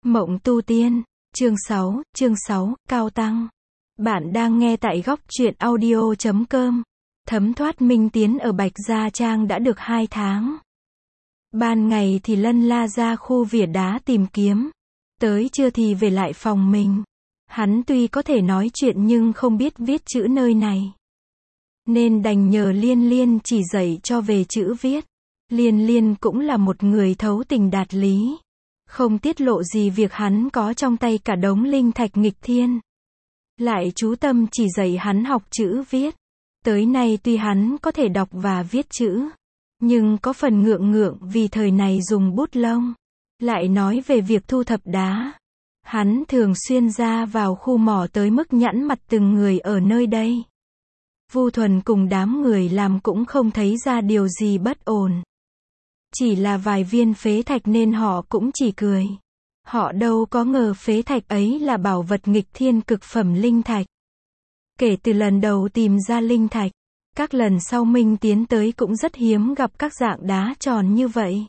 Mộng tu tiên, chương 6, Cao Tăng. Bạn đang nghe tại góc truyện audio.com. Thấm thoát Minh Tiến ở Bạch Gia Trang đã được 2 tháng. Ban ngày thì lân la ra khu vỉa đá tìm kiếm. Tới trưa thì về lại phòng mình. Hắn tuy có thể nói chuyện nhưng không biết viết chữ nơi này. Nên đành nhờ Liên Liên chỉ dạy cho về chữ viết. Liên Liên cũng là một người thấu tình đạt lý. Không tiết lộ gì việc hắn có trong tay cả đống linh thạch nghịch thiên. Lại chú tâm chỉ dạy hắn học chữ viết. Tới nay tuy hắn có thể đọc và viết chữ, nhưng có phần ngượng ngượng vì thời này dùng bút lông. Lại nói về việc thu thập đá. Hắn thường xuyên ra vào khu mỏ tới mức nhẵn mặt từng người ở nơi đây. Vu Thuần cùng đám người làm cũng không thấy ra điều gì bất ổn. Chỉ là vài viên phế thạch nên họ cũng chỉ cười. Họ đâu có ngờ phế thạch ấy là bảo vật nghịch thiên cực phẩm linh thạch. Kể từ lần đầu tìm ra linh thạch, các lần sau Minh tiến tới cũng rất hiếm gặp các dạng đá tròn như vậy.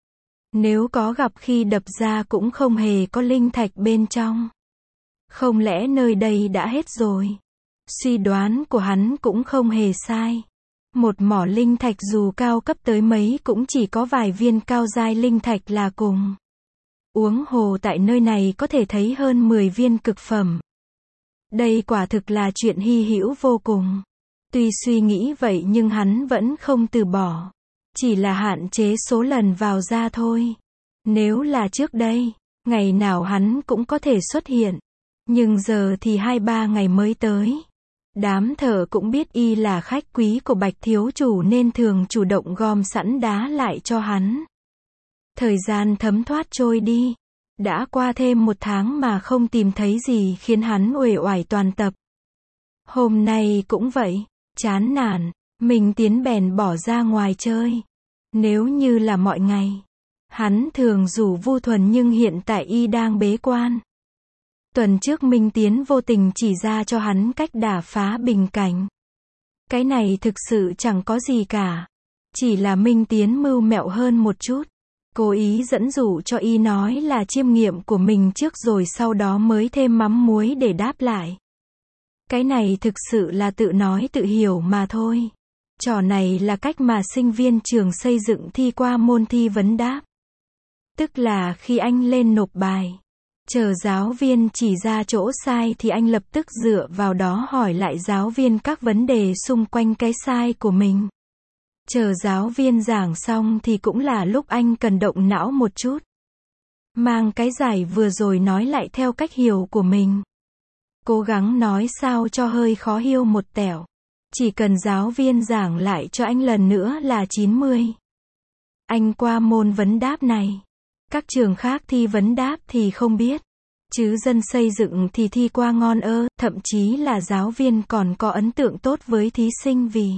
Nếu có gặp khi đập ra cũng không hề có linh thạch bên trong. Không lẽ nơi đây đã hết rồi? Suy đoán của hắn cũng không hề sai. Một mỏ linh thạch dù cao cấp tới mấy cũng chỉ có vài viên cao giai linh thạch là cùng. Huống hồ tại nơi này có thể thấy hơn 10 viên cực phẩm. Đây quả thực là chuyện hy hữu vô cùng. Tuy suy nghĩ vậy nhưng hắn vẫn không từ bỏ. Chỉ là hạn chế số lần vào ra thôi. Nếu là trước đây, ngày nào hắn cũng có thể xuất hiện. Nhưng giờ thì 2-3 ngày mới tới. Đám thợ cũng biết y là khách quý của Bạch thiếu chủ nên thường chủ động gom sẵn đá lại cho hắn. Thời gian thấm thoát trôi đi. Đã qua thêm 1 tháng mà không tìm thấy gì khiến hắn uể oải toàn tập. Hôm nay cũng vậy, chán nản, Minh Tiến bèn bỏ ra ngoài chơi. Nếu như là mọi ngày, hắn thường rủ Vu Thuần nhưng hiện tại y đang bế quan. Tuần trước Minh Tiến vô tình chỉ ra cho hắn cách đả phá bình cảnh. Cái này thực sự chẳng có gì cả. Chỉ là Minh Tiến mưu mẹo hơn một chút. Cố ý dẫn dụ cho y nói là chiêm nghiệm của mình trước rồi sau đó mới thêm mắm muối để đáp lại. Cái này thực sự là tự nói tự hiểu mà thôi. Trò này là cách mà sinh viên trường xây dựng thi qua môn thi vấn đáp. Tức là khi anh lên nộp bài, chờ giáo viên chỉ ra chỗ sai thì anh lập tức dựa vào đó hỏi lại giáo viên các vấn đề xung quanh cái sai của mình. Chờ giáo viên giảng xong thì cũng là lúc anh cần động não một chút. Mang cái giải vừa rồi nói lại theo cách hiểu của mình. Cố gắng nói sao cho hơi khó hiểu một tẹo. Chỉ cần giáo viên giảng lại cho anh lần nữa là 90. Anh qua môn vấn đáp này. Các trường khác thi vấn đáp thì không biết. Chứ dân xây dựng thì thi qua ngon thậm chí là giáo viên còn có ấn tượng tốt với thí sinh vì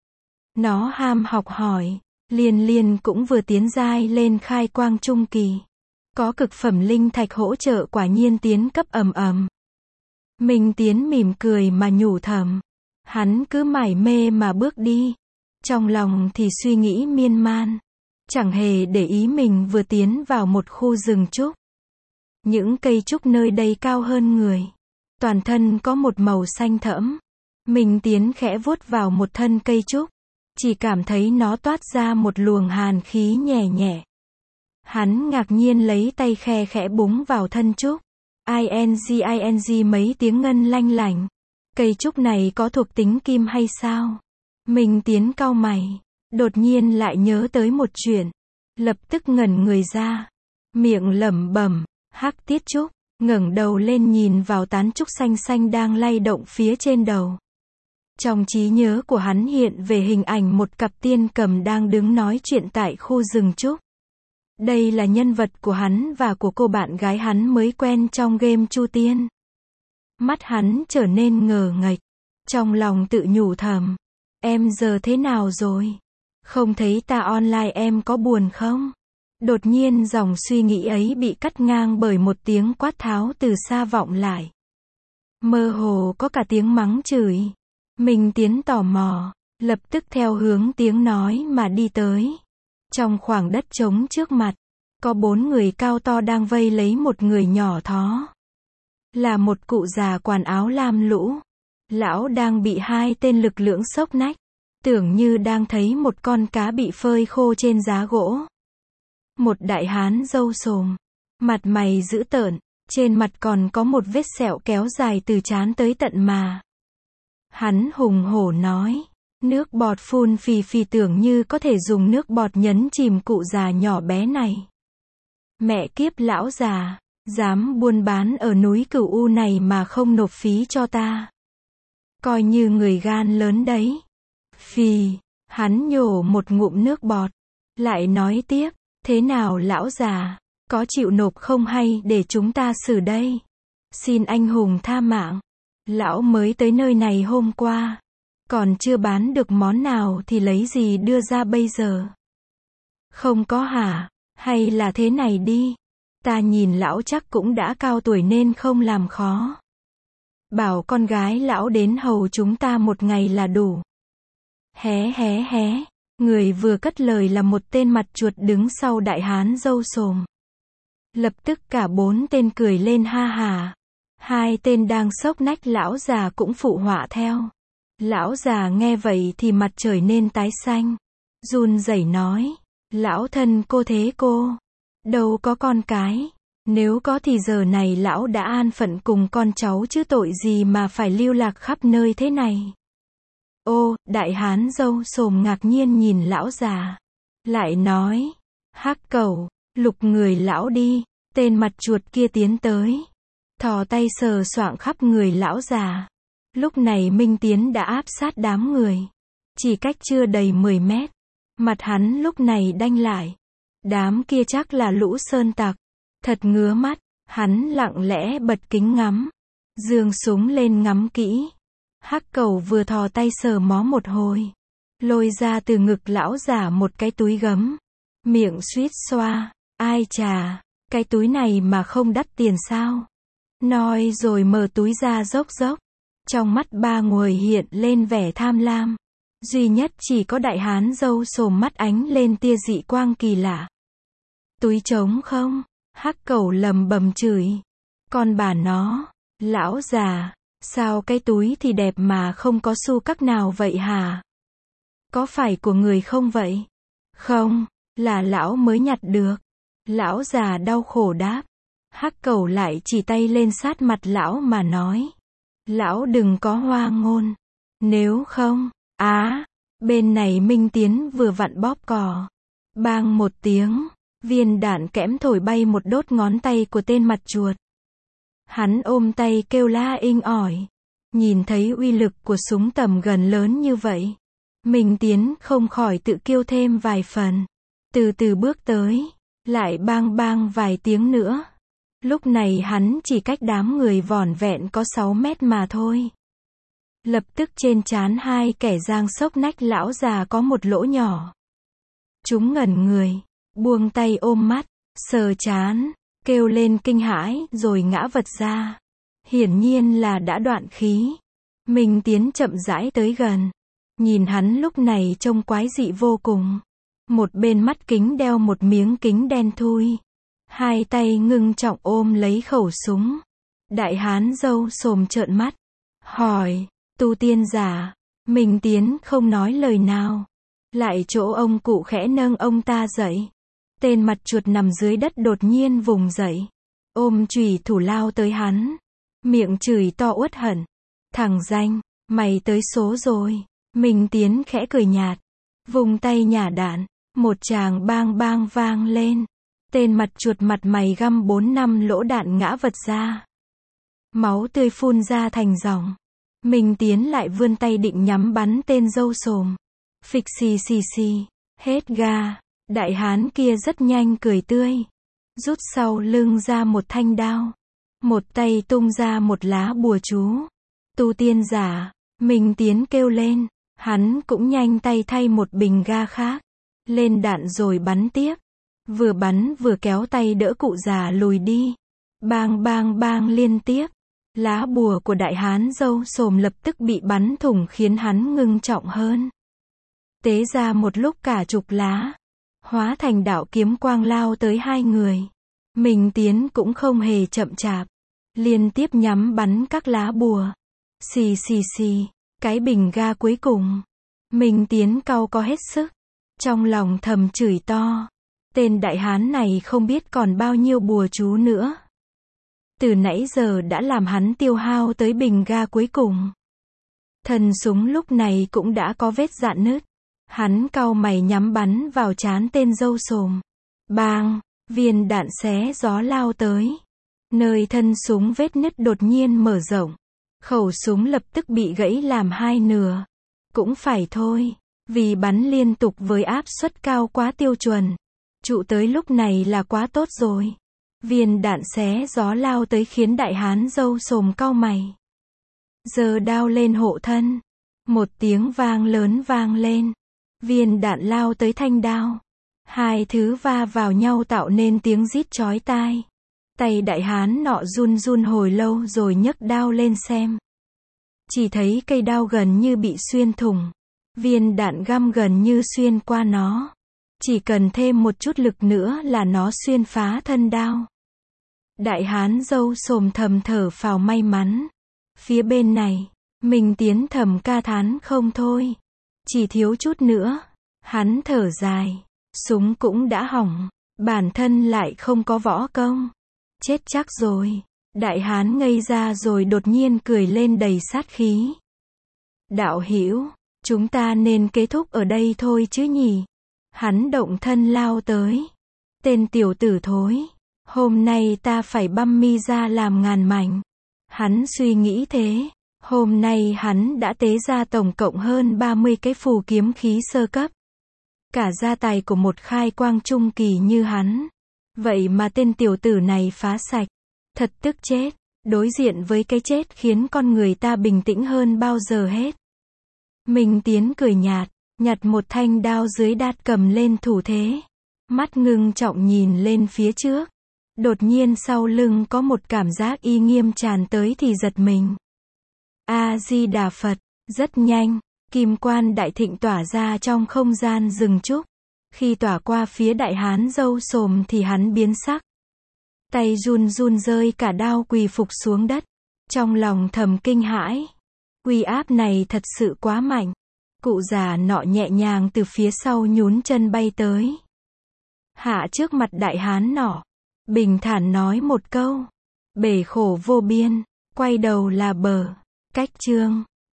nó ham học hỏi. Liên Liên cũng vừa tiến giai lên khai quang trung kỳ. Có cực phẩm linh thạch hỗ trợ quả nhiên tiến cấp ầm ầm. Minh Tiến mỉm cười mà nhủ thầm. Hắn cứ mải mê mà bước đi. Trong lòng thì suy nghĩ miên man. Chẳng hề để ý mình vừa tiến vào một khu rừng trúc. Những cây trúc nơi đây cao hơn người. Toàn thân có một màu xanh thẫm. Minh Tiến khẽ vuốt vào một thân cây trúc. Chỉ cảm thấy nó toát ra một luồng hàn khí nhẹ nhẹ. Hắn ngạc nhiên lấy tay khe khẽ búng vào thân trúc. ing mấy tiếng ngân lanh lảnh. Cây trúc này có thuộc tính kim hay sao? Minh Tiến cau mày. Đột nhiên lại nhớ tới một chuyện. Lập tức ngẩn người ra. Miệng lẩm bẩm. Hắc tiết trúc. Ngẩng đầu lên nhìn vào tán trúc xanh xanh đang lay động phía trên đầu. Trong trí nhớ của hắn hiện về hình ảnh một cặp tiên cầm đang đứng nói chuyện tại khu rừng trúc. Đây là nhân vật của hắn và của cô bạn gái hắn mới quen trong game Chu Tiên. Mắt hắn trở nên ngờ nghệch. Trong lòng tự nhủ thầm. Em giờ thế nào rồi? Không thấy ta online em có buồn không? Đột nhiên dòng suy nghĩ ấy bị cắt ngang bởi một tiếng quát tháo từ xa vọng lại. Mơ hồ có cả tiếng mắng chửi. Minh Tiến tò mò, lập tức theo hướng tiếng nói mà đi tới. Trong khoảng đất trống trước mặt, Có 4 người cao to đang vây lấy một người nhỏ thó. Là một cụ già quần áo lam lũ. Lão đang bị 2 tên lực lưỡng xốc nách. Tưởng như đang thấy một con cá bị phơi khô trên giá gỗ. Một đại hán râu xồm. Mặt mày dữ tợn. Trên mặt còn có một vết sẹo kéo dài từ trán tới tận mà. Hắn hùng hổ nói. Nước bọt phun phì phì, tưởng như có thể dùng nước bọt nhấn chìm cụ già nhỏ bé này. Mẹ kiếp lão già, dám buôn bán ở núi Cửu U này mà không nộp phí cho ta. Coi như người gan lớn đấy. Phì, hắn nhổ một ngụm nước bọt. Lại nói tiếp, thế nào lão già, có chịu nộp không hay để chúng ta xử đây? Xin anh hùng tha mạng. Lão mới tới nơi này hôm qua. Còn chưa bán được món nào thì lấy gì đưa ra bây giờ? Không có hả? Hay là thế này đi. Ta nhìn lão chắc cũng đã cao tuổi nên không làm khó. Bảo con gái lão đến hầu chúng ta một ngày là đủ. Hé hé hé. Người vừa cất lời là một tên mặt chuột đứng sau đại hán râu xồm. Lập tức cả 4 tên cười lên ha hà. 2 tên đang xốc nách lão già cũng phụ họa theo. Lão già nghe vậy thì mặt trở nên tái xanh. Run rẩy nói. Lão thân cô thế cô. Đâu có con cái. Nếu có thì giờ này lão đã an phận cùng con cháu chứ tội gì mà phải lưu lạc khắp nơi thế này. Ô, đại hán râu xồm ngạc nhiên nhìn lão già. Lại nói. Hắc Cẩu, lục người lão đi. Tên mặt chuột kia tiến tới. Thò tay sờ soạng khắp người lão già. Lúc này Minh Tiến đã áp sát đám người. Chỉ cách chưa đầy 10 mét. Mặt hắn lúc này đanh lại. Đám kia chắc là lũ sơn tặc. Thật ngứa mắt. Hắn lặng lẽ bật kính ngắm. Giương súng lên ngắm kỹ. Hắc Cẩu vừa thò tay sờ mó một hồi. Lôi ra từ ngực lão già một cái túi gấm. Miệng suýt xoa. Ai chà, cái túi này mà không đắt tiền sao? Nói rồi mở túi ra dốc dốc. Trong mắt 3 người hiện lên vẻ tham lam. Duy nhất chỉ có đại hán râu xồm mắt ánh lên tia dị quang kỳ lạ. Túi trống không? Hắc Cẩu lầm bầm chửi. Con bà nó, lão già, sao cái túi thì đẹp mà không có xu các nào vậy hả? Có phải của người không vậy? Không, là lão mới nhặt được. Lão già đau khổ đáp. Hắc Cẩu lại chỉ tay lên sát mặt lão mà nói. Lão đừng có hoa ngôn. Nếu không, bên này Minh Tiến vừa vặn bóp cò. Bang một tiếng, viên đạn kẽm thổi bay một đốt ngón tay của tên mặt chuột. Hắn ôm tay kêu la inh ỏi. Nhìn thấy uy lực của súng tầm gần lớn như vậy. Minh Tiến không khỏi tự kêu thêm vài phần. Từ từ bước tới. Lại bang bang vài tiếng nữa. Lúc này hắn chỉ cách đám người vỏn vẹn có 6 mét mà thôi. Lập tức trên trán 2 kẻ giang xốc nách lão già có một lỗ nhỏ. Chúng ngẩn người, buông tay ôm mắt, sờ trán, kêu lên kinh hãi rồi ngã vật ra. Hiển nhiên là đã đoạn khí. Minh Tiến chậm rãi tới gần. Nhìn hắn lúc này trông quái dị vô cùng. Một bên mắt kính đeo một miếng kính đen thui. 2 tay ngưng trọng ôm lấy khẩu súng. Đại hán râu xồm trợn mắt. Hỏi, tu tiên giả. Minh Tiến không nói lời nào. Lại chỗ ông cụ khẽ nâng ông ta dậy. Tên mặt chuột nằm dưới đất đột nhiên vùng dậy. Ôm chùy thủ lao tới hắn. Miệng chửi to uất hận. Thằng danh, mày tới số rồi. Minh Tiến khẽ cười nhạt. Vùng tay nhả đạn. Một tràng bang bang vang lên. Tên mặt chuột mặt mày găm 4-5 lỗ đạn ngã vật ra. Máu tươi phun ra thành dòng. Minh Tiến lại vươn tay định nhắm bắn tên râu xồm. Phịch xì xì xì. Hết ga. Đại hán kia rất nhanh cười tươi. Rút sau lưng ra một thanh đao. Một tay tung ra một lá bùa chú. Tu tiên giả. Minh Tiến kêu lên. Hắn cũng nhanh tay thay một bình ga khác. Lên đạn rồi bắn tiếp. Vừa bắn vừa kéo tay đỡ cụ già lùi đi. Bang bang bang liên tiếp. Lá bùa của đại hán râu xồm lập tức bị bắn thủng khiến hắn ngưng trọng hơn. Tế ra một lúc cả chục lá. hóa thành đạo kiếm quang lao tới hai người. Minh Tiến cũng không hề chậm chạp, liên tiếp nhắm bắn các lá bùa. Xì xì xì, cái bình ga cuối cùng. Minh Tiến cau có hết sức, trong lòng thầm chửi to. Tên đại hán này không biết còn bao nhiêu bùa chú nữa. Từ nãy giờ đã làm hắn tiêu hao tới bình ga cuối cùng. Thân súng lúc này cũng đã có vết rạn nứt. Hắn cau mày nhắm bắn vào trán tên râu xồm. Bang, viên đạn xé gió lao tới. Nơi thân súng vết nứt đột nhiên mở rộng. Khẩu súng lập tức bị gãy làm hai nửa. Cũng phải thôi, vì bắn liên tục với áp suất cao quá tiêu chuẩn. Trụ tới lúc này là quá tốt rồi. Viên đạn xé gió lao tới khiến đại hán râu xồm cau mày. Giơ đao lên hộ thân. Một tiếng vang lớn vang lên. Viên đạn lao tới thanh đao. Hai thứ va vào nhau tạo nên tiếng rít chói tai. Tay đại hán nọ run run hồi lâu rồi nhấc đao lên xem. Chỉ thấy cây đao gần như bị xuyên thủng. Viên đạn găm gần như xuyên qua nó. Chỉ cần thêm một chút lực nữa là nó xuyên phá thân đao. Đại hán râu xồm thầm thở phào may mắn. Phía bên này, Minh Tiến thầm ca thán không thôi. Chỉ thiếu chút nữa. Hắn thở dài. Súng cũng đã hỏng. Bản thân lại không có võ công. Chết chắc rồi. Đại hán ngây ra rồi đột nhiên cười lên đầy sát khí. Đạo hữu, chúng ta nên kết thúc ở đây thôi chứ nhỉ? Hắn động thân lao tới. Tên tiểu tử thối. Hôm nay ta phải băm mi ra làm ngàn mảnh. Hắn suy nghĩ thế. Hôm nay hắn đã tế ra tổng cộng hơn 30 cái phù kiếm khí sơ cấp. Cả gia tài của một khai quang trung kỳ như hắn. Vậy mà tên tiểu tử này phá sạch. Thật tức chết. Đối diện với cái chết khiến con người ta bình tĩnh hơn bao giờ hết. Minh Tiến cười nhạt, nhặt một thanh đao dưới đát cầm lên thủ thế. Mắt ngưng trọng nhìn lên phía trước. Đột nhiên sau lưng có một cảm giác uy nghiêm tràn tới thì giật mình. A-di-đà Phật. Rất nhanh, kim quan đại thịnh tỏa ra trong không gian rừng trúc. Khi tỏa qua phía đại hán râu xồm thì hắn biến sắc. Tay run run rơi cả đao quỳ phục xuống đất. Trong lòng thầm kinh hãi. Uy áp này thật sự quá mạnh. Cụ già nọ nhẹ nhàng từ phía sau nhún chân bay tới. Hạ trước mặt đại hán nọ. Bình thản nói một câu. Bể khổ vô biên. Quay đầu là bờ. Cách chương.